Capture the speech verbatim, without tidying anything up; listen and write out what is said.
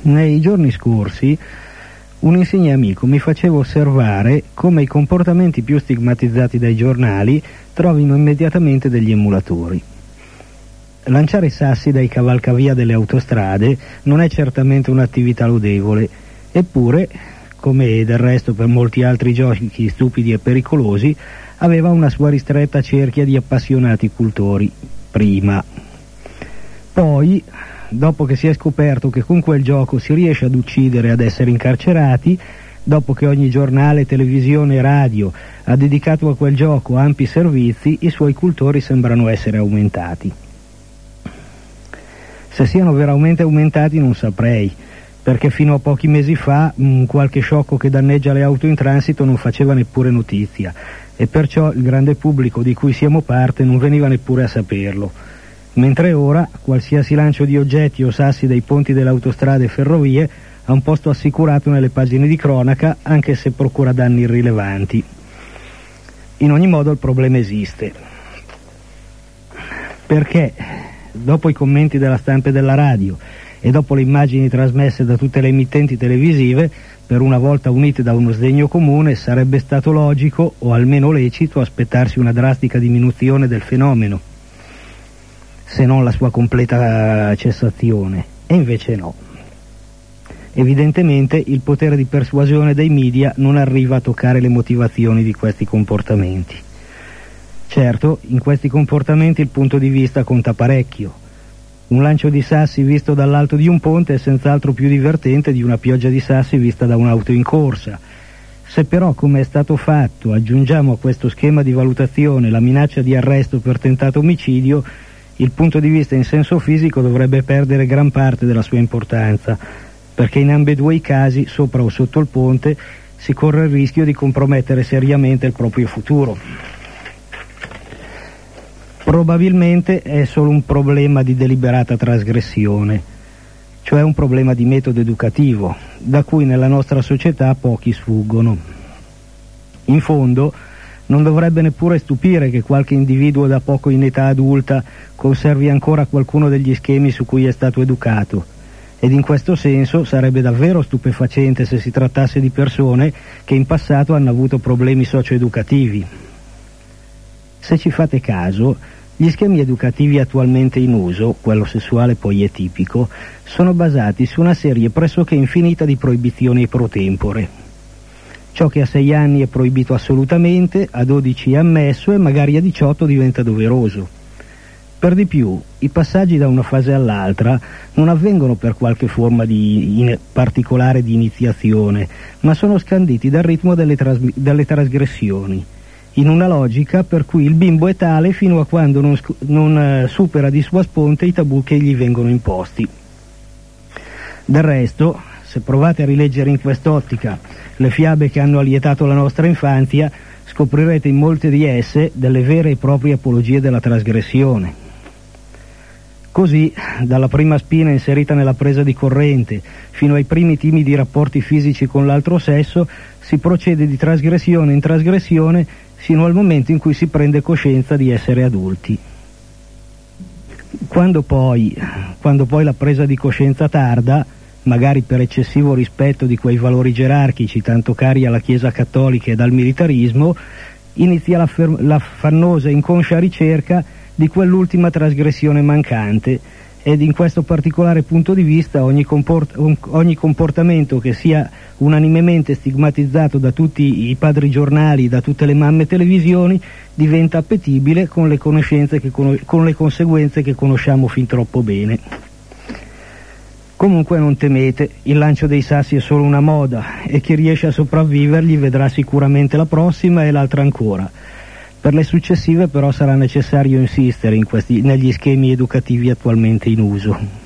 Nei giorni scorsi un insigne amico mi faceva osservare come i comportamenti più stigmatizzati dai giornali trovino immediatamente degli emulatori. Lanciare sassi dai cavalcavia delle autostrade non è certamente un'attività lodevole, eppure, come del resto per molti altri giochi stupidi e pericolosi, aveva una sua ristretta cerchia di appassionati cultori, prima. Poi, dopo che si è scoperto che con quel gioco si riesce ad uccidere e ad essere incarcerati, dopo che ogni giornale, televisione e radio ha dedicato a quel gioco ampi servizi, i suoi cultori sembrano essere aumentati. Se siano veramente aumentati non saprei, perché fino a pochi mesi fa mh, qualche sciocco che danneggia le auto in transito non faceva neppure notizia, e perciò il grande pubblico di cui siamo parte non veniva neppure a saperlo. Mentre ora qualsiasi lancio di oggetti o sassi dai ponti delle autostrade e ferrovie ha un posto assicurato nelle pagine di cronaca, anche se procura danni irrilevanti. In ogni modo il problema esiste. Perché dopo i commenti della stampa e della radio e dopo le immagini trasmesse da tutte le emittenti televisive, per una volta unite da uno sdegno comune, sarebbe stato logico, o almeno lecito, aspettarsi una drastica diminuzione del fenomeno, se non la sua completa cessazione. E invece no. Evidentemente il potere di persuasione dei media non arriva a toccare le motivazioni di questi comportamenti. Certo, in questi comportamenti il punto di vista conta parecchio. Un lancio di sassi visto dall'alto di un ponte è senz'altro più divertente di una pioggia di sassi vista da un'auto in corsa. Se però, come è stato fatto, aggiungiamo a questo schema di valutazione la minaccia di arresto per tentato omicidio, il punto di vista in senso fisico dovrebbe perdere gran parte della sua importanza, perché in ambedue i casi, sopra o sotto il ponte, si corre il rischio di compromettere seriamente il proprio futuro. Probabilmente è solo un problema di deliberata trasgressione, cioè un problema di metodo educativo, da cui nella nostra società pochi sfuggono. In fondo, non dovrebbe neppure stupire che qualche individuo da poco in età adulta conservi ancora qualcuno degli schemi su cui è stato educato, ed in questo senso sarebbe davvero stupefacente se si trattasse di persone che in passato hanno avuto problemi socio-educativi. Se ci fate caso, gli schemi educativi attualmente in uso, quello sessuale poi è tipico, sono basati su una serie pressoché infinita di proibizioni pro tempore. Ciò che a sei anni è proibito assolutamente, a dodici è ammesso e magari a diciotto diventa doveroso. Per di più, i passaggi da una fase all'altra non avvengono per qualche forma di in particolare di iniziazione, ma sono scanditi dal ritmo delle, trasmi- delle trasgressioni, in una logica per cui il bimbo è tale fino a quando non, sc- non eh, supera di sua sponte i tabù che gli vengono imposti. Del resto, se provate a rileggere in quest'ottica le fiabe che hanno allietato la nostra infanzia, scoprirete in molte di esse delle vere e proprie apologie della trasgressione. Così, dalla prima spina inserita nella presa di corrente fino ai primi timidi rapporti fisici con l'altro sesso, si procede di trasgressione in trasgressione sino al momento in cui si prende coscienza di essere adulti. Quando poi, quando poi la presa di coscienza tarda, magari per eccessivo rispetto di quei valori gerarchici tanto cari alla Chiesa cattolica e al militarismo, inizia la, fer- la fannosa e inconscia ricerca di quell'ultima trasgressione mancante, ed in questo particolare punto di vista ogni, comport- ogni comportamento che sia unanimemente stigmatizzato da tutti i padri giornali, da tutte le mamme televisioni, diventa appetibile con le, conoscenze che con- con le conseguenze che conosciamo fin troppo bene. Comunque non temete, il lancio dei sassi è solo una moda e chi riesce a sopravvivergli vedrà sicuramente la prossima e l'altra ancora. Per le successive però sarà necessario insistere in questi, negli schemi educativi attualmente in uso.